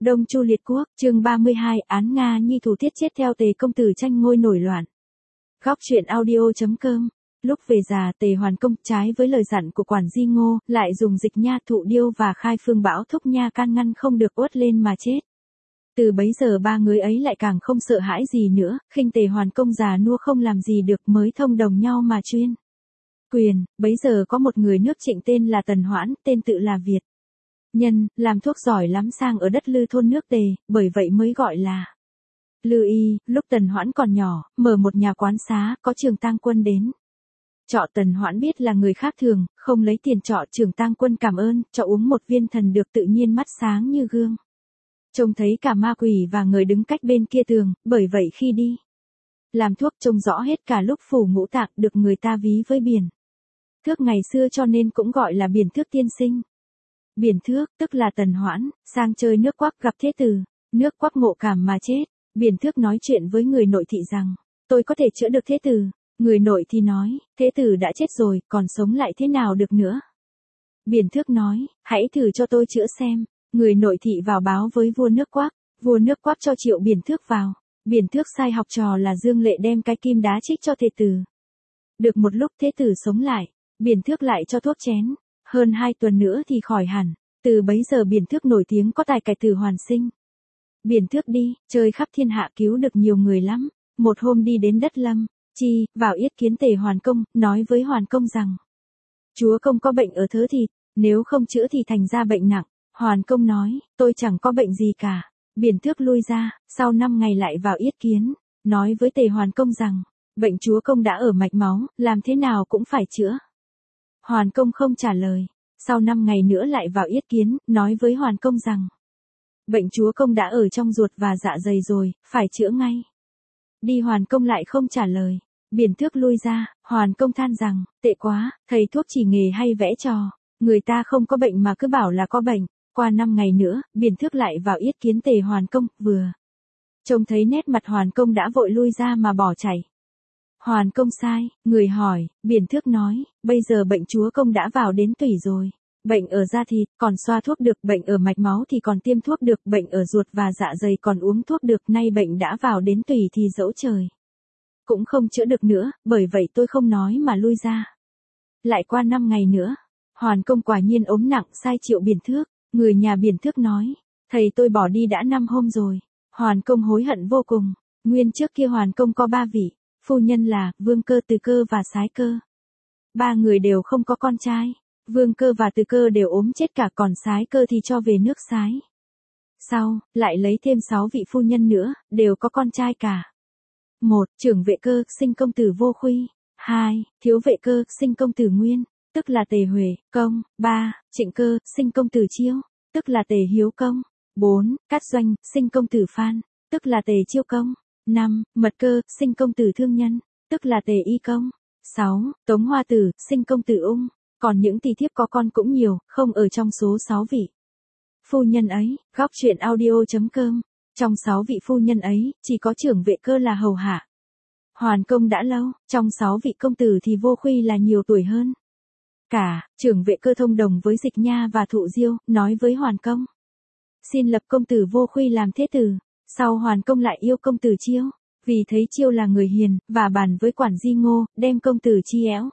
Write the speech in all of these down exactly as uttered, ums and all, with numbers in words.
Đông Chu liệt quốc, chương ba mươi hai, án Nga nhi thủ tiết chết theo Tề công tử tranh ngôi nổi loạn. Góc truyện audio.com. Lúc về già, Tề Hoàn Công trái với lời dặn của quản Di Ngô, lại dùng Dịch Nha, Thụ Điêu và Khai Phương Bão Thúc Nha can ngăn không được uất lên mà chết. Từ bấy giờ ba người ấy lại càng không sợ hãi gì nữa, khinh Tề Hoàn Công già nua không làm gì được mới thông đồng nhau mà chuyên quyền. Bấy giờ có một người nước Trịnh tên là Tần Hoãn, tên tự là Việt Nhân, làm thuốc giỏi lắm sang ở đất Lư thôn nước Tề, bởi vậy mới gọi là Lư Y. Lúc Tần Hoãn còn nhỏ, mở một nhà quán xá, có Trường Tang Quân đến trọ. Tần Hoãn biết là người khác thường, không lấy tiền trọ. Trường Tang Quân cảm ơn, cho uống một viên thần được, tự nhiên mắt sáng như gương. Trông thấy cả ma quỷ và người đứng cách bên kia tường, bởi vậy khi đi làm thuốc trông rõ hết cả lúc phủ ngũ tạng, được người ta ví với biển thước ngày xưa cho nên cũng gọi là biển thước tiên sinh. Biển thước, tức là Tần Hoãn, sang chơi nước Quắc gặp Thế Tử, nước Quắc ngộ cảm mà chết. Biển thước nói chuyện với người nội thị rằng, tôi có thể chữa được Thế Tử. Người nội thì nói, Thế Tử đã chết rồi, còn sống lại thế nào được nữa. Biển thước nói, hãy thử cho tôi chữa xem. Người nội thị vào báo với vua nước Quắc, vua nước Quắc cho triệu biển thước vào. Biển thước sai học trò là Dương Lệ đem cái kim đá trích cho Thế Tử. Được một lúc Thế Tử sống lại, biển thước lại cho thuốc chén. Hơn hai tuần nữa thì khỏi hẳn. Từ bấy giờ biển thước nổi tiếng có tài cải tử hoàn sinh. Biển thước đi, chơi khắp thiên hạ cứu được nhiều người lắm. Một hôm đi đến đất Lâm, Chi, vào yết kiến Tề Hoàn Công, nói với Hoàn Công rằng, chúa công có bệnh ở thớ thịt, nếu không chữa thì thành ra bệnh nặng. Hoàn Công nói, tôi chẳng có bệnh gì cả. Biển thước lui ra, sau năm ngày lại vào yết kiến, nói với Tề Hoàn Công rằng, bệnh chúa công đã ở mạch máu, làm thế nào cũng phải chữa. Hoàn Công không trả lời. Sau năm ngày nữa lại vào yết kiến, nói với Hoàn Công rằng, bệnh chúa công đã ở trong ruột và dạ dày rồi, phải chữa ngay. Đi Hoàn Công lại không trả lời. Biển thước lui ra, Hoàn Công than rằng, tệ quá, thầy thuốc chỉ nghề hay vẽ trò. Người ta không có bệnh mà cứ bảo là có bệnh. Qua năm ngày nữa, biển thước lại vào yết kiến Tề Hoàn Công, vừa trông thấy nét mặt Hoàn Công đã vội lui ra mà bỏ chạy. Hoàn Công sai, người hỏi, biển thước nói, bây giờ bệnh chúa công đã vào đến tủy rồi. Bệnh ở da thịt, còn xoa thuốc được, bệnh ở mạch máu thì còn tiêm thuốc được, bệnh ở ruột và dạ dày còn uống thuốc được, nay bệnh đã vào đến tủy thì dẫu trời cũng không chữa được nữa, bởi vậy tôi không nói mà lui ra. Lại qua năm ngày nữa, Hoàn Công quả nhiên ốm nặng, sai triệu biển thước. Người nhà biển thước nói, thầy tôi bỏ đi đã năm hôm rồi. Hoàn Công hối hận vô cùng. Nguyên trước kia Hoàn Công có ba vị phu nhân là Vương Cơ, Từ Cơ và Sái Cơ. Ba người đều không có con trai. Vương Cơ và Từ Cơ đều ốm chết cả, còn Sái Cơ thì cho về nước Sái. Sau, lại lấy thêm sáu vị phu nhân nữa, đều có con trai cả. Một, Trưởng Vệ Cơ, sinh công tử Vô Khuy. Hai, Thiếu Vệ Cơ, sinh công tử Nguyên, tức là Tề Huệ Công. Ba, Trịnh Cơ, sinh công tử Chiêu, tức là Tề Hiếu Công. Bốn, Cát Doanh, sinh công tử Phan, tức là Tề Chiêu Công. Năm, Mật Cơ, sinh công tử Thương Nhân, tức là Tề Y Công. Sáu, Tống Hoa Tử, sinh công tử Ung. Còn những tỷ thiếp có con cũng nhiều, không ở trong số sáu vị phu nhân ấy. Góc truyện audio.com. Trong sáu vị phu nhân ấy, chỉ có Trưởng Vệ Cơ là hầu hạ Hoàn Công đã lâu. Trong sáu vị công tử thì Vô Khuy là nhiều tuổi hơn cả. Trưởng Vệ Cơ thông đồng với Dịch Nha và Thụ Diêu, nói với Hoàn Công, xin lập công tử Vô Khuy làm thế tử. Sau Hoàn Công lại yêu công tử Chiêu, vì thấy Chiêu là người hiền, và bàn với quản Di Ngô, đem công tử Chi Éo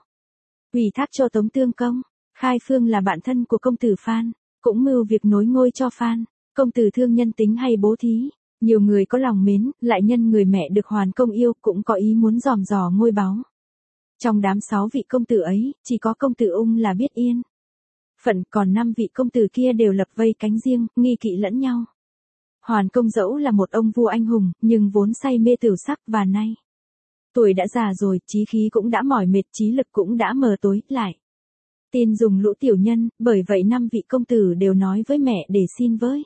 ủy thác cho Tống Tương Công. Khai Phương là bạn thân của công tử Phan, cũng mưu việc nối ngôi cho Phan. Công tử Thương Nhân tính hay bố thí, nhiều người có lòng mến, lại nhân người mẹ được Hoàn Công yêu cũng có ý muốn dòm dò ngôi báu. Trong đám sáu vị công tử ấy, chỉ có công tử Ung là biết yên phận, còn năm vị công tử kia đều lập vây cánh riêng, nghi kỵ lẫn nhau. Hoàn Công dẫu là một ông vua anh hùng, nhưng vốn say mê tửu sắc, và nay tuổi đã già rồi, chí khí cũng đã mỏi mệt, trí lực cũng đã mờ tối lại. Tin dùng lũ tiểu nhân, bởi vậy năm vị công tử đều nói với mẹ để xin với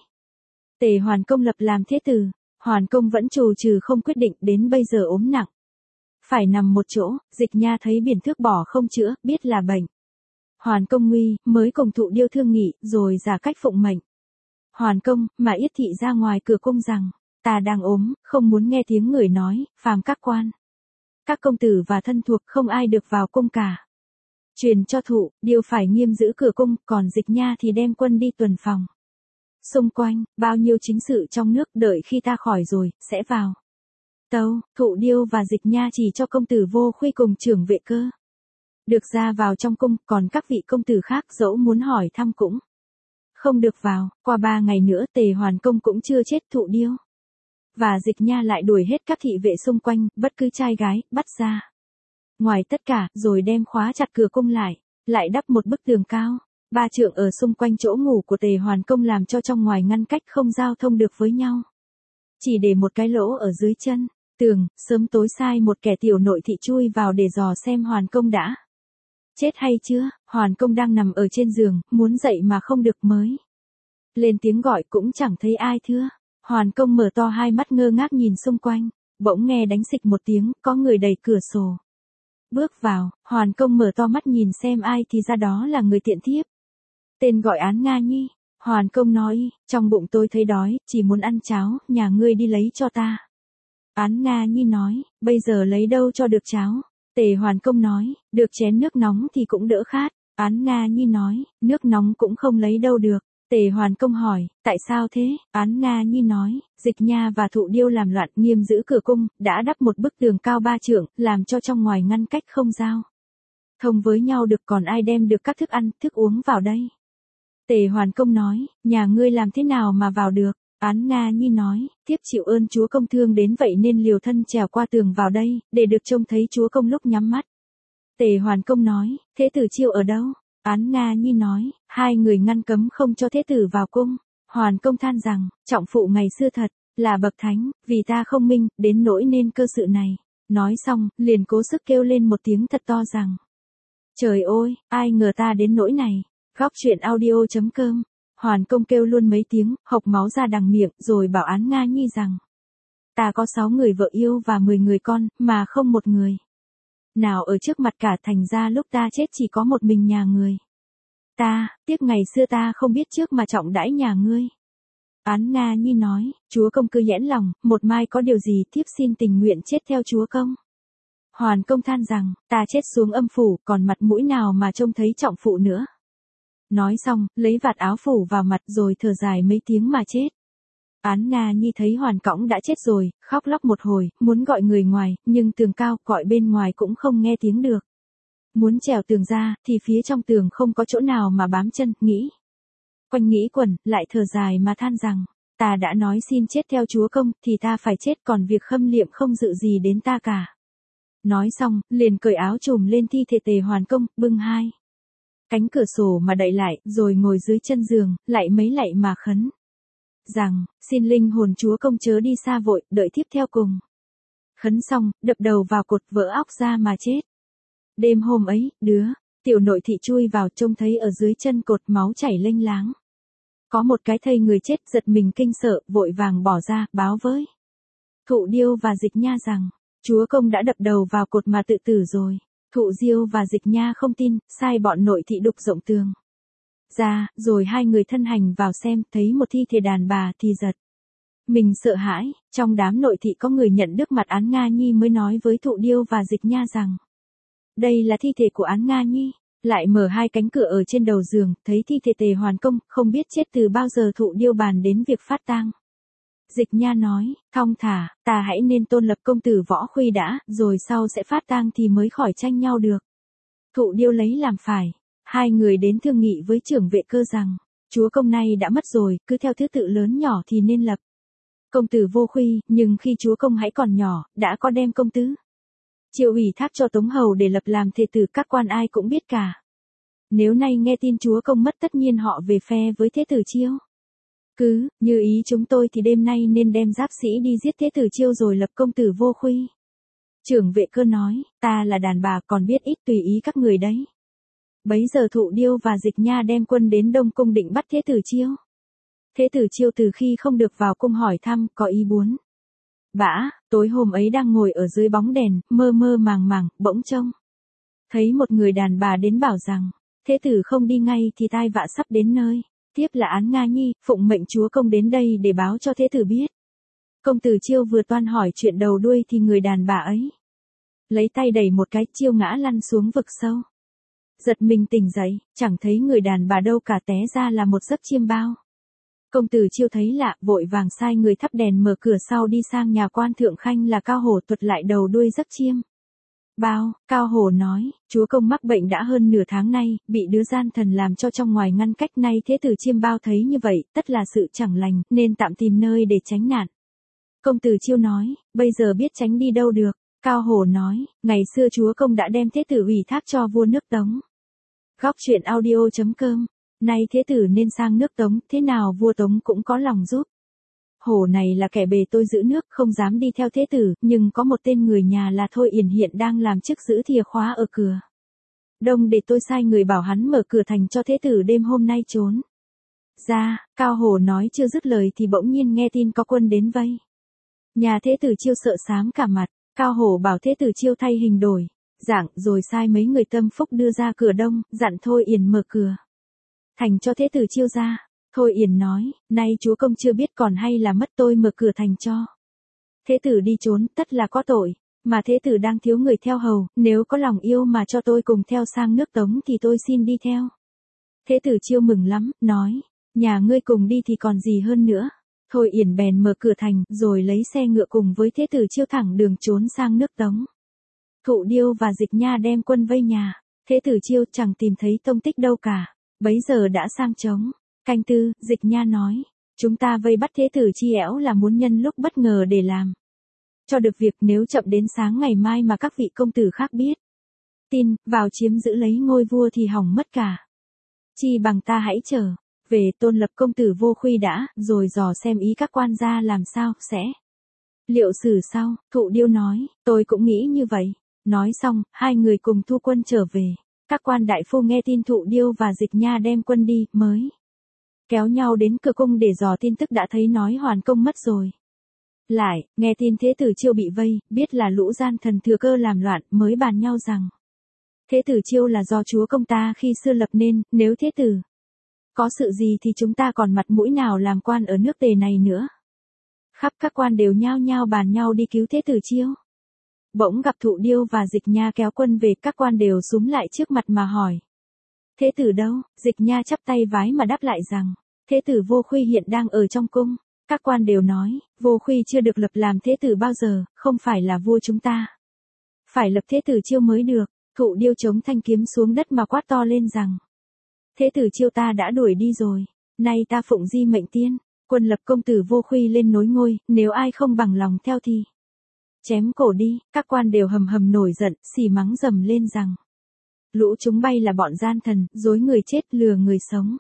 Tề Hoàn Công lập làm thế tử. Hoàn Công vẫn trù trừ không quyết định, đến bây giờ ốm nặng, phải nằm một chỗ. Dịch Nha thấy biển thước bỏ không chữa, biết là bệnh Hoàn Công nguy, mới cùng Thụ Điêu thương nghị, rồi giả cách phụng mệnh Hoàn Công, mà yết thị ra ngoài cửa cung rằng, ta đang ốm, không muốn nghe tiếng người nói, phàm các quan, các công tử và thân thuộc không ai được vào cung cả. Truyền cho Thụ Điêu phải nghiêm giữ cửa cung, còn Dịch Nha thì đem quân đi tuần phòng. Xung quanh, bao nhiêu chính sự trong nước, đợi khi ta khỏi rồi, sẽ vào. Tâu, Thụ Điêu và Dịch Nha chỉ cho công tử Vô Khuy cùng trưởng vệ cơ được ra vào trong cung, còn các vị công tử khác dẫu muốn hỏi thăm cũng không được vào. Qua ba ngày nữa Tề Hoàn Công cũng chưa chết. Thụ Điêu và Dịch Nha lại đuổi hết các thị vệ xung quanh, bất cứ trai gái, bắt ra ngoài tất cả, rồi đem khóa chặt cửa cung lại, lại đắp một bức tường cao, ba trượng ở xung quanh chỗ ngủ của Tề Hoàn Công, làm cho trong ngoài ngăn cách không giao thông được với nhau. Chỉ để một cái lỗ ở dưới chân tường, sớm tối sai một kẻ tiểu nội thị chui vào để dò xem Hoàn Công đã chết hay chưa. Hoàn Công đang nằm ở trên giường, muốn dậy mà không được, mới lên tiếng gọi cũng chẳng thấy ai thưa. Hoàn Công mở to hai mắt ngơ ngác nhìn xung quanh, bỗng nghe đánh xịch một tiếng, có người đẩy cửa sổ bước vào. Hoàn Công mở to mắt nhìn xem ai thì ra đó là người tiện thiếp, tên gọi Án Nga Nhi. Hoàn Công nói, trong bụng tôi thấy đói, chỉ muốn ăn cháo, nhà ngươi đi lấy cho ta. Án Nga Nhi nói, bây giờ lấy đâu cho được cháo. Tề Hoàn Công nói, được chén nước nóng thì cũng đỡ khát. Án Nga Nhi nói, nước nóng cũng không lấy đâu được. Tề Hoàn Công hỏi, tại sao thế? Án Nga Nhi nói, Dịch Nha và Thụ Điêu làm loạn, nghiêm giữ cửa cung, đã đắp một bức tường cao ba trượng, làm cho trong ngoài ngăn cách không giao thông với nhau được, còn ai đem được các thức ăn, thức uống vào đây? Tề Hoàn Công nói, nhà ngươi làm thế nào mà vào được? Án Nga Nhi nói, thiếp chịu ơn chúa công thương đến vậy nên liều thân trèo qua tường vào đây, để được trông thấy chúa công lúc nhắm mắt. Tề Hoàn Công nói, thế tử Chiêu ở đâu? Án Nga Nhi nói, hai người ngăn cấm không cho thế tử vào cung. Hoàn Công than rằng, trọng phụ ngày xưa thật là bậc thánh, vì ta không minh, đến nỗi nên cơ sự này. Nói xong, liền cố sức kêu lên một tiếng thật to rằng, trời ơi, ai ngờ ta đến nỗi này. Góc truyện audio chấm com. Hoàn Công kêu luôn mấy tiếng, hộc máu ra đằng miệng, rồi bảo Án Nga Nhi rằng, ta có sáu người vợ yêu và mười người con, mà không một người nào ở trước mặt cả, thành ra lúc ta chết chỉ có một mình nhà người ta, tiếc ngày xưa ta không biết trước mà trọng đãi nhà ngươi. Án Nga Nhi nói, chúa công cứ nhẽn lòng, một mai có điều gì thiếp xin tình nguyện chết theo chúa công. Hoàn Công than rằng, ta chết xuống âm phủ, còn mặt mũi nào mà trông thấy trọng phụ nữa. Nói xong, lấy vạt áo phủ vào mặt rồi thở dài mấy tiếng mà chết. Án Nga Nhi thấy Hoàn Cõng đã chết rồi, khóc lóc một hồi, muốn gọi người ngoài, nhưng tường cao, gọi bên ngoài cũng không nghe tiếng được. Muốn trèo tường ra, thì phía trong tường không có chỗ nào mà bám chân, nghĩ quanh nghĩ quẩn, lại thở dài mà than rằng, ta đã nói xin chết theo chúa công, thì ta phải chết, còn việc khâm liệm không dự gì đến ta cả. Nói xong, liền cởi áo trùm lên thi thể Tề Hoàn Công, bưng hai cánh cửa sổ mà đậy lại, rồi ngồi dưới chân giường, lại mấy lạy mà khấn rằng, xin linh hồn chúa công chớ đi xa vội, đợi thiếp theo cùng. Khấn xong, đập đầu vào cột, vỡ óc ra mà chết. Đêm hôm ấy, đứa tiểu nội thị chui vào, trông thấy ở dưới chân cột máu chảy lênh láng, có một cái thây người chết, giật mình kinh sợ, vội vàng bỏ ra, báo với Thụ Điêu và Dịch Nha rằng, chúa công đã đập đầu vào cột mà tự tử rồi. Thụ Diêu và Dịch Nha không tin, sai bọn nội thị đục rộng tường ra, rồi hai người thân hành vào xem, thấy một thi thể đàn bà thì giật mình sợ hãi. Trong đám nội thị có người nhận đức mặt Án Nga Nhi, mới nói với Thụ Điêu và Dịch Nha rằng, đây là thi thể của Án Nga Nhi. Lại mở hai cánh cửa ở trên đầu giường, thấy thi thể Tề Hoàn Công, không biết chết từ bao giờ. Thụ Điêu bàn đến việc phát tang. Dịch Nha nói, thong thả, ta hãy nên tôn lập công tử Võ Khuy đã, rồi sau sẽ phát tang thì mới khỏi tranh nhau được. Thụ Điêu lấy làm phải. Hai người đến thương nghị với trưởng vệ cơ rằng, chúa công này đã mất rồi, cứ theo thứ tự lớn nhỏ thì nên lập công tử Vô Khuy, nhưng khi chúa công hãy còn nhỏ, đã có đem công tứ Chiêu ủy thác cho Tống Hầu để lập làm thê tử, các quan ai cũng biết cả. Nếu nay nghe tin chúa công mất, tất nhiên họ về phe với thế tử Chiêu. Cứ, như ý chúng tôi thì đêm nay nên đem giáp sĩ đi giết thế tử Chiêu rồi lập công tử Vô Khuy. Trưởng vệ cơ nói, ta là đàn bà còn biết ít, tùy ý các người đấy. Bấy giờ Thụ Điêu và Dịch Nha đem quân đến Đông Cung định bắt thế tử Chiêu. Thế tử Chiêu từ khi không được vào cung hỏi thăm, có ý muốn bã. Tối hôm ấy đang ngồi ở dưới bóng đèn, mơ mơ màng màng, bỗng trông thấy một người đàn bà đến bảo rằng, thế tử không đi ngay thì tai vạ sắp đến nơi. Tiếp là Án Nga Nhi, phụng mệnh chúa công đến đây để báo cho thế tử biết. Công tử Chiêu vừa toan hỏi chuyện đầu đuôi thì người đàn bà ấy lấy tay đẩy một cái, Chiêu ngã lăn xuống vực sâu. Giật mình tỉnh dậy, chẳng thấy người đàn bà đâu cả, té ra là một giấc chiêm bao. Công tử Chiêu thấy lạ, vội vàng sai người thắp đèn mở cửa sau đi sang nhà quan thượng khanh là Cao Hổ thuật lại đầu đuôi giấc chiêm. Bao, Cao Hổ nói, chúa công mắc bệnh đã hơn nửa tháng nay, bị đứa gian thần làm cho trong ngoài ngăn cách, nay thế tử Chiêm Bao thấy như vậy, tất là sự chẳng lành, nên tạm tìm nơi để tránh nạn. Công tử Chiêu nói, bây giờ biết tránh đi đâu được. Cao Hổ nói, ngày xưa chúa công đã đem thế tử ủy thác cho vua nước Tống. Góc truyện audio chấm com, nay thế tử nên sang nước Tống, thế nào vua Tống cũng có lòng giúp. Hổ này là kẻ bề tôi giữ nước, không dám đi theo thế tử, nhưng có một tên người nhà là Thôi Yển hiện đang làm chức giữ thìa khóa ở cửa. Đông để tôi sai người bảo hắn mở cửa thành cho thế tử đêm hôm nay trốn ra. Cao Hổ nói chưa dứt lời thì bỗng nhiên nghe tin có quân đến vây. Nhà thế tử Chiêu sợ xám cả mặt. Cao Hổ bảo thế tử Chiêu thay hình đổi dạng, rồi sai mấy người tâm phúc đưa ra cửa đông, dặn Thôi Yển mở cửa thành cho thế tử Chiêu ra. Thôi Yển nói, nay chúa công chưa biết còn hay là mất tôi mở cửa thành cho thế tử đi trốn, tất là có tội, mà thế tử đang thiếu người theo hầu, nếu có lòng yêu mà cho tôi cùng theo sang nước Tống thì tôi xin đi theo. Thế tử Chiêu mừng lắm, nói, nhà ngươi cùng đi thì còn gì hơn nữa. Thôi Yển bèn mở cửa thành, rồi lấy xe ngựa cùng với thế tử Chiêu thẳng đường trốn sang nước Tống. Thụ Điêu và Dịch Nha đem quân vây nhà, thế tử Chiêu chẳng tìm thấy tông tích đâu cả, bấy giờ đã sang trống. Canh tư, Dịch Nha nói, chúng ta vây bắt thế tử Chi Ẻo là muốn nhân lúc bất ngờ để làm cho được việc, nếu chậm đến sáng ngày mai mà các vị công tử khác biết tin, vào chiếm giữ lấy ngôi vua thì hỏng mất cả. Chi bằng ta hãy chờ về tôn lập công tử Vô Khuy đã, rồi dò xem ý các quan gia làm sao, sẽ liệu xử sau. Thụ Điêu nói, tôi cũng nghĩ như vậy. Nói xong, hai người cùng thu quân trở về. Các quan đại phu nghe tin Thụ Điêu và Dịch Nha đem quân đi, mới kéo nhau đến cửa cung để dò tin tức, đã thấy nói hoàn công mất rồi. Lại, nghe tin thế tử Chiêu bị vây, biết là lũ gian thần thừa cơ làm loạn, mới bàn nhau rằng thế tử Chiêu là do chúa công ta khi xưa lập nên, nếu thế tử có sự gì thì chúng ta còn mặt mũi nào làm quan ở nước Tề này nữa. Khắp các quan đều nhao nhao bàn nhau đi cứu thế tử Chiêu. Bỗng gặp Thụ Điêu và Dịch Nha kéo quân về, các quan đều xúm lại trước mặt mà hỏi, thế tử đâu? Dịch Nha chắp tay vái mà đáp lại rằng, thế tử Vô Khuy hiện đang ở trong cung. Các quan đều nói, Vô Khuy chưa được lập làm thế tử bao giờ, không phải là vua chúng ta. Phải lập thế tử Chiêu mới được. Thụ Điêu chống thanh kiếm xuống đất mà quát to lên rằng, thế tử Chiêu ta đã đuổi đi rồi, nay ta phụng di mệnh tiên, quân lập công tử Vô Khuy lên nối ngôi, nếu ai không bằng lòng theo thì chém cổ đi. Các quan đều hầm hầm nổi giận, xì mắng dầm lên rằng, lũ chúng bay là bọn gian thần, dối người chết lừa người sống,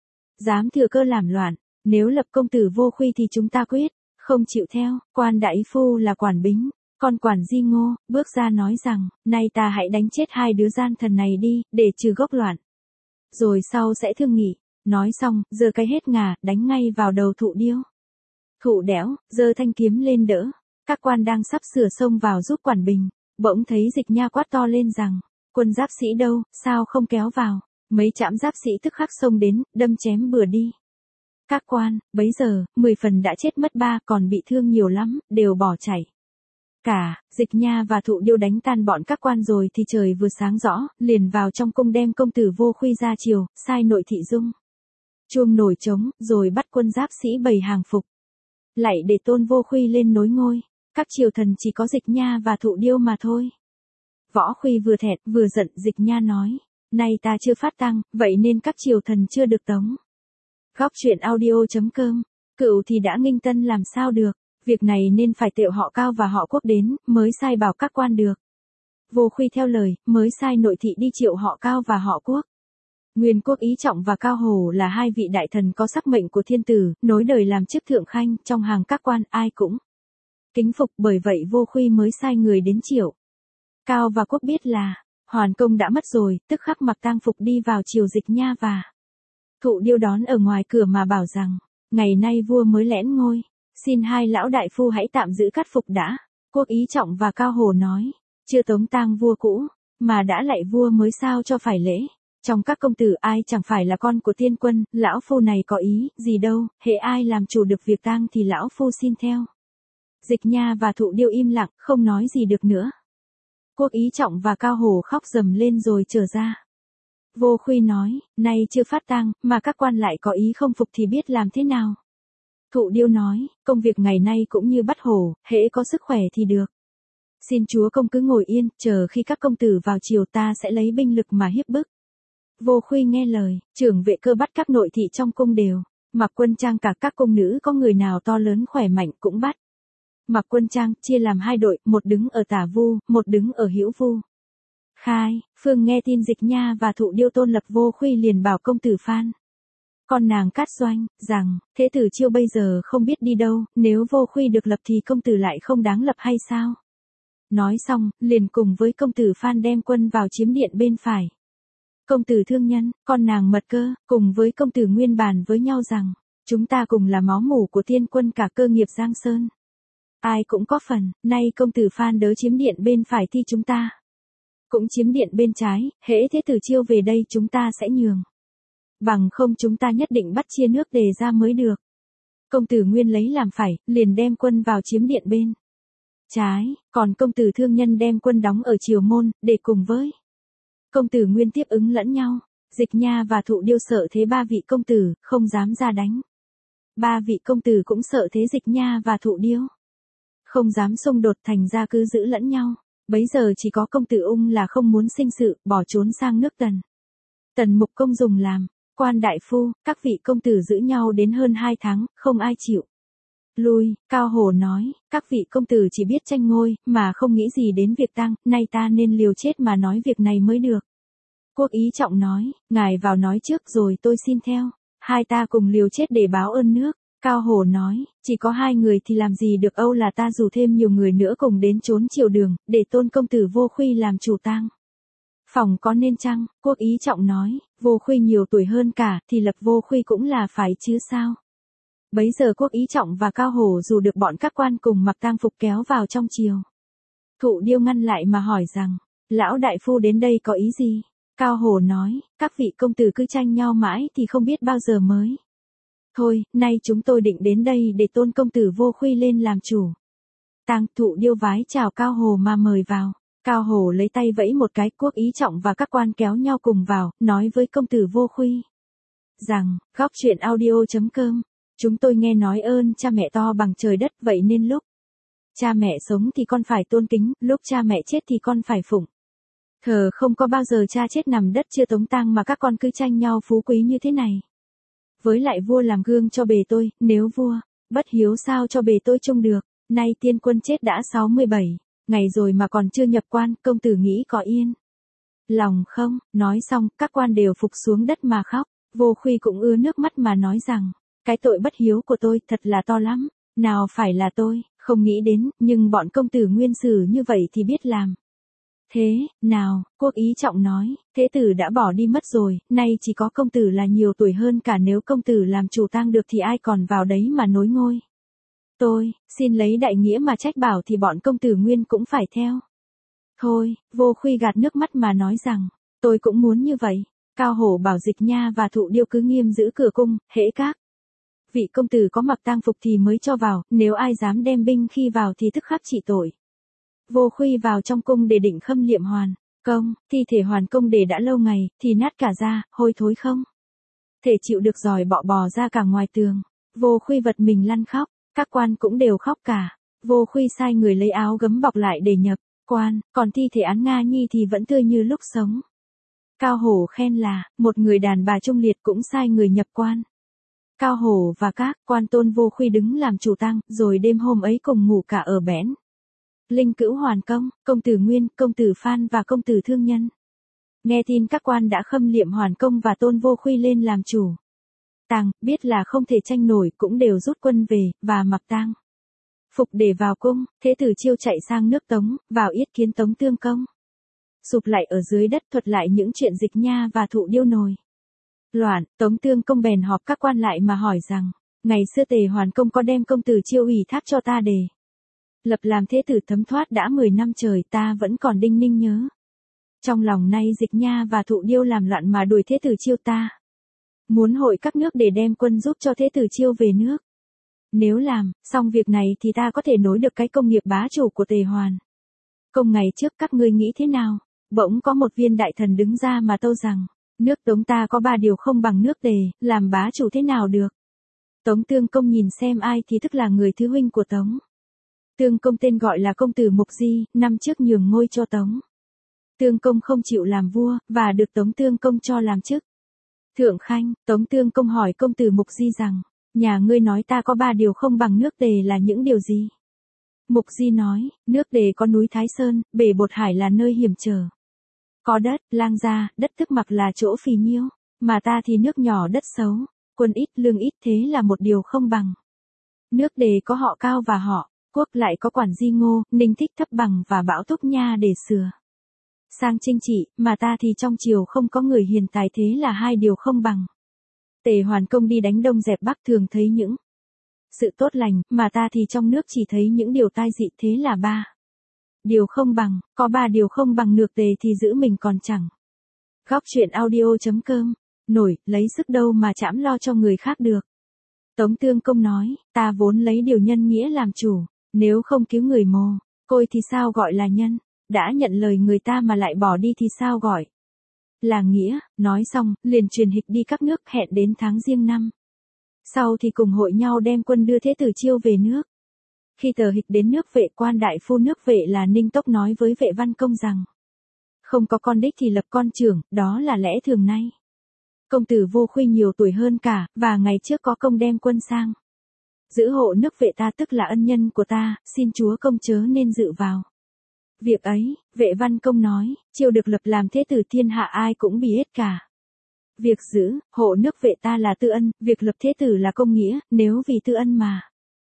dám thừa cơ làm loạn, nếu lập công tử Vô Khuy thì chúng ta quyết không chịu theo. Quan đại phu là Quản Bính, con Quản Di Ngô, bước ra nói rằng, nay ta hãy đánh chết hai đứa gian thần này đi, để trừ gốc loạn, rồi sau sẽ thương nghị. Nói xong, giơ cái hết ngà, đánh ngay vào đầu Thụ Điêu. Thụ Đẽo, giơ thanh kiếm lên đỡ. Các quan đang sắp sửa xông vào giúp Quản Bình, bỗng thấy Dịch Nha quát to lên rằng, quân giáp sĩ đâu, sao không kéo vào. Mấy trạm giáp sĩ tức khắc xông đến, đâm chém bừa đi. Các quan, bấy giờ, mười phần đã chết mất ba, còn bị thương nhiều lắm, đều bỏ chạy. Cả, Dịch Nha và Thụ Điêu đánh tan bọn các quan rồi thì trời vừa sáng rõ, liền vào trong cung đem công tử Vô Khuy ra chiều, sai nội thị Dung chuông nổi trống, rồi bắt quân giáp sĩ bày hàng phục, lại để tôn Vô Khuy lên nối ngôi. Các triều thần chỉ có Dịch Nha và Thụ Điêu mà thôi. Võ Khuy vừa thẹn vừa giận. Dịch Nha nói, nay ta chưa phát tang, vậy nên các triều thần chưa được tống. Góc truyện audio chấm com, cựu thì đã nghinh tân làm sao được, việc này nên phải tiệu họ Cao và họ Quốc đến, mới sai bảo các quan được. Vô Khuy theo lời, mới sai nội thị đi triệu họ Cao và họ Quốc. Nguyên Quốc Ý Trọng và Cao Hổ là hai vị đại thần có sắc mệnh của thiên tử, nối đời làm chức thượng khanh, trong hàng các quan ai cũng kính phục, bởi vậy Vô Khuy mới sai người đến triệu. Cao và Quốc biết là hoàn công đã mất rồi, tức khắc mặc tang phục đi vào triều Dịch Nha và Thụ Điêu đón ở ngoài cửa mà bảo rằng, ngày nay vua mới lẽn ngôi, xin hai lão đại phu hãy tạm giữ cát phục đã. Quốc Ý Trọng và Cao Hổ nói, chưa tống tang vua cũ, mà đã lạy vua mới sao cho phải lễ. Trong các công tử ai chẳng phải là con của tiên quân, lão phu này có ý gì đâu, hễ ai làm chủ được việc tang thì lão phu xin theo. Dịch Nha và Thụ Điêu im lặng, không nói gì được nữa. Quốc Ý Trọng và Cao Hổ khóc rầm lên rồi trở ra. Vô Khuy nói, nay chưa phát tang, mà các quan lại có ý không phục thì biết làm thế nào. Thụ Điêu nói, công việc ngày nay cũng như bắt hổ, hễ có sức khỏe thì được. Xin chúa công cứ ngồi yên, chờ khi các công tử vào triều ta sẽ lấy binh lực mà hiếp bức. Vô Khuy nghe lời, trưởng vệ cơ bắt các nội thị trong cung đều. Mặc Quân Trang cả các cung nữ có người nào to lớn khỏe mạnh cũng bắt. Mặc Quân Trang chia làm hai đội, một đứng ở tả vu, một đứng ở hữu vu. Khai, Phương nghe tin Dịch Nha và Thụ Điêu tôn lập Vô Khuy liền bảo công tử Phan. Con nàng Cát Doanh, rằng, thế tử Chiêu bây giờ không biết đi đâu, nếu Vô Khuy được lập thì công tử lại không đáng lập hay sao? Nói xong, liền cùng với công tử Phan đem quân vào chiếm điện bên phải. Công tử Thương Nhân, con nàng Mật Cơ, cùng với công tử Nguyên bàn với nhau rằng, chúng ta cùng là máu mủ của tiên quân cả cơ nghiệp Giang Sơn. Ai cũng có phần, nay công tử Phan đớ chiếm điện bên phải thì chúng ta cũng chiếm điện bên trái, hễ thế tử Chiêu về đây chúng ta sẽ nhường. Bằng không chúng ta nhất định bắt chia nước đề ra mới được. Công tử Nguyên lấy làm phải, liền đem quân vào chiếm điện bên trái, còn công tử Thương Nhân đem quân đóng ở Triều Môn, để cùng với công tử Nguyên tiếp ứng lẫn nhau. Dịch Nha và Thụ Điêu sợ thế ba vị công tử, không dám ra đánh. Ba vị công tử cũng sợ thế Dịch Nha và Thụ Điêu, không dám xung đột, thành ra cứ giữ lẫn nhau. Bấy giờ chỉ có công tử Ung là không muốn sinh sự, bỏ trốn sang nước Tần. Tần Mục Công dùng làm quan đại phu, các vị công tử giữ nhau đến hơn hai tháng, không ai chịu lui. Cao Hổ nói, các vị công tử chỉ biết tranh ngôi, mà không nghĩ gì đến việc tang, nay ta nên liều chết mà nói việc này mới được. Quốc Ý Trọng nói, ngài vào nói trước rồi tôi xin theo, hai ta cùng liều chết để báo ơn nước. Cao Hổ nói, chỉ có hai người thì làm gì được, âu là ta dù thêm nhiều người nữa cùng đến trốn triều đường, để tôn công tử Vô Khuy làm chủ tang phòng có nên chăng? Quốc Ý Trọng nói, Vô Khuy nhiều tuổi hơn cả, thì lập Vô Khuy cũng là phải chứ sao? Bấy giờ Quốc Ý Trọng và Cao Hổ dù được bọn các quan cùng mặc tang phục kéo vào trong triều. Thụ Điêu ngăn lại mà hỏi rằng, lão đại phu đến đây có ý gì? Cao Hổ nói, các vị công tử cứ tranh nhau mãi thì không biết bao giờ mới. Thôi, nay chúng tôi định đến đây để tôn công tử Vô Khuy lên làm chủ tang. Thụ Điêu vái chào Cao Hổ mà mời vào. Cao Hổ lấy tay vẫy một cái, Quốc Ý Trọng và các quan kéo nhau cùng vào, nói với công tử Vô Khuy rằng, góc truyện audio chấm com, chúng tôi nghe nói ơn cha mẹ to bằng trời đất, vậy nên lúc cha mẹ sống thì con phải tôn kính, lúc cha mẹ chết thì con phải phụng thờ, không có bao giờ cha chết nằm đất chưa tống tang mà các con cứ tranh nhau phú quý như thế này. Với lại vua làm gương cho bề tôi, nếu vua bất hiếu sao cho bề tôi trông được. Nay tiên quân chết đã sáu mươi bảy ngày rồi mà còn chưa nhập quan, công tử nghĩ có yên lòng không? Nói xong, các quan đều phục xuống đất mà khóc. Vô Khuy cũng ưa nước mắt mà nói rằng, cái tội bất hiếu của tôi thật là to lắm, nào phải là tôi không nghĩ đến, nhưng bọn công tử Nguyên xử như vậy thì biết làm thế nào? Quốc Ý Trọng nói, thế tử đã bỏ đi mất rồi, nay chỉ có công tử là nhiều tuổi hơn cả, nếu công tử làm chủ tang được thì ai còn vào đấy mà nối ngôi. Tôi xin lấy đại nghĩa mà trách bảo thì bọn công tử Nguyên cũng phải theo. Thôi, Vô Khuy gạt nước mắt mà nói rằng, tôi cũng muốn như vậy. Cao Hổ bảo Dịch Nha và Thụ Điêu cứ nghiêm giữ cửa cung, hễ các vị công tử có mặc tang phục thì mới cho vào, nếu ai dám đem binh khi vào thì tức khắc trị tội. Vô Khuy vào trong cung để định khâm liệm Hoàn Công, thi thể Hoàn Công để đã lâu ngày, thì nát cả da, hôi thối không thể chịu được, giỏi bọ bò ra cả ngoài tường. Vô Khuy vật mình lăn khóc, các quan cũng đều khóc cả. Vô Khuy sai người lấy áo gấm bọc lại để nhập quan, còn thi thể Án Nga Nhi thì vẫn tươi như lúc sống. Cao Hổ khen là, một người đàn bà trung liệt cũng sai người nhập quan. Cao Hổ và các quan tôn Vô Khuy đứng làm chủ tang, rồi đêm hôm ấy cùng ngủ cả ở bẽn Linh Cữu Hoàn Công. Công tử Nguyên, công tử Phan và công tử Thương Nhân nghe tin các quan đã khâm liệm Hoàn Công và tôn Vô Khuy lên làm chủ tang, biết là không thể tranh nổi, cũng đều rút quân về và mặc tang phục để vào cung. Thế tử Chiêu chạy sang nước Tống, vào yết kiến Tống Tương Công, sụp lại ở dưới đất thuật lại những chuyện Dịch Nha và Thụ Điêu nổi loạn. Tống Tương Công bèn họp các quan lại mà hỏi rằng, ngày xưa Tề Hoàn Công có đem công tử Chiêu ủy thác cho ta để lập làm thế tử, thấm thoát đã mười năm trời, ta vẫn còn đinh ninh nhớ trong lòng. Nay Dịch Nha và Thụ Điêu làm loạn mà đuổi thế tử Chiêu, ta muốn hội các nước để đem quân giúp cho thế tử Chiêu về nước. Nếu làm xong việc này thì ta có thể nối được cái công nghiệp bá chủ của Tề Hoàn Công ngày trước, các ngươi nghĩ thế nào? Bỗng có một viên đại thần đứng ra mà tâu rằng, nước Tống ta có ba điều không bằng nước Tề, làm bá chủ thế nào được? Tống Tương Công nhìn xem ai thì tức là người thứ huynh của Tống. Tương Công tên gọi là công tử Mục Di, năm trước nhường ngôi cho Tống Tương Công không chịu làm vua, và được Tống Tương Công cho làm chức Thượng Khanh. Tống Tương Công hỏi công tử Mục Di rằng, nhà ngươi nói ta có ba điều không bằng nước Tề là những điều gì? Mục Di nói, nước Tề có núi Thái Sơn, bể Bột Hải là nơi hiểm trở. Có đất, lang gia, đất thức mặc là chỗ phì nhiêu, mà ta thì nước nhỏ đất xấu, quân ít lương ít, thế là một điều không bằng. Nước Tề có họ Cao và họ Quốc, lại có quản Di Ngô, Ninh Thích Thấp Bằng và Bão Túc Nha để sửa sang chinh trị, mà ta thì trong triều không có người hiền tài, thế là hai điều không bằng. Tề Hoàn Công đi đánh Đông dẹp Bắc thường thấy những sự tốt lành, mà ta thì trong nước chỉ thấy những điều tai dị, thế là ba điều không bằng. Có ba điều không bằng nước Tề thì giữ mình còn chẳng. Góc truyện audio chấm com. Nổi, lấy sức đâu mà chảm lo cho người khác được. Tống Tương Công nói, ta vốn lấy điều nhân nghĩa làm chủ, nếu không cứu người mồ côi thì sao gọi là nhân, đã nhận lời người ta mà lại bỏ đi thì sao gọi là nghĩa. Nói xong, liền truyền hịch đi các nước, hẹn đến tháng Giêng năm sau thì cùng hội nhau đem quân đưa Thế Tử Chiêu về nước. Khi tờ hịch đến nước Vệ, quan đại phu nước Vệ là Ninh Tốc nói với Vệ Văn Công rằng, không có con đích thì lập con trưởng, đó là lẽ thường nay. Công tử Vô Khuy nhiều tuổi hơn cả, và ngày trước có công đem quân sang giữ hộ nước Vệ ta, tức là ân nhân của ta, xin chúa công chớ nên dự vào việc ấy. Vệ Văn Công nói, Chiêu được lập làm thế tử thiên hạ ai cũng bị hết cả. Việc giữ hộ nước Vệ ta là tư ân, việc lập thế tử là công nghĩa, nếu vì tư ân mà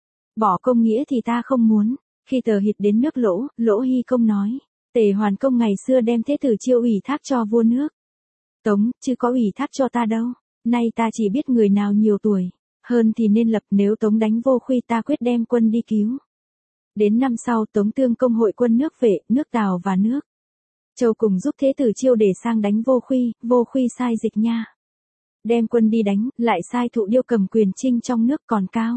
bỏ công nghĩa thì ta không muốn. Khi tờ hịch đến nước Lỗ, Lỗ Hy Công nói, Tề Hoàn Công ngày xưa đem thế tử Chiêu ủy thác cho vua nước Tống, chứ có ủy thác cho ta đâu. Nay ta chỉ biết người nào nhiều tuổi hơn thì nên lập, nếu Tống đánh Vô Khuy ta quyết đem quân đi cứu. Đến năm sau, Tống Tương Công hội quân nước Vệ, nước Tào và nước Châu cùng giúp thế tử Chiêu để sang đánh Vô Khuy. Vô Khuy sai Dịch Nha đem quân đi đánh, lại sai Thụ Điêu cầm quyền trinh trong nước. Còn Cao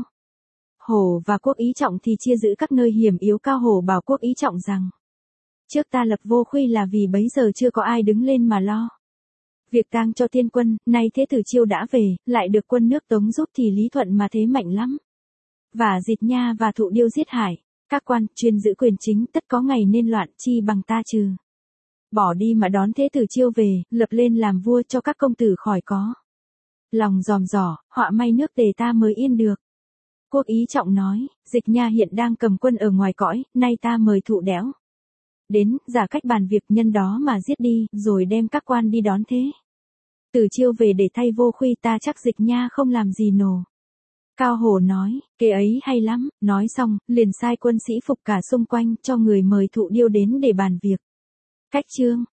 Hổ và Quốc Ý Trọng thì chia giữ các nơi hiểm yếu. Cao Hổ bảo Quốc Ý Trọng rằng, trước ta lập Vô Khuy là vì bấy giờ chưa có ai đứng lên mà lo việc tang cho tiên quân, nay thế tử Chiêu đã về, lại được quân nước Tống giúp thì Lý Thuận mà thế mạnh lắm. Và Dịch Nha và Thụ Điêu giết hại các quan chuyên giữ quyền chính, tất có ngày nên loạn, chi bằng ta trừ bỏ đi mà đón thế tử Chiêu về, lập lên làm vua cho các công tử khỏi có lòng giòm giỏ, họa may nước Tề ta mới yên được. Quốc Ý Trọng nói, Dịch Nha hiện đang cầm quân ở ngoài cõi, nay ta mời Thụ Đẽo đến, giả cách bàn việc, nhân đó mà giết đi, rồi đem các quan đi đón thế tử Chiêu về để thay Vô Khuy, ta chắc Dịch Nha không làm gì nổ. Cao Hổ nói, kế ấy hay lắm. Nói xong, liền sai quân sĩ phục cả xung quanh cho người mời Thụ Điêu đến để bàn việc. Cách chương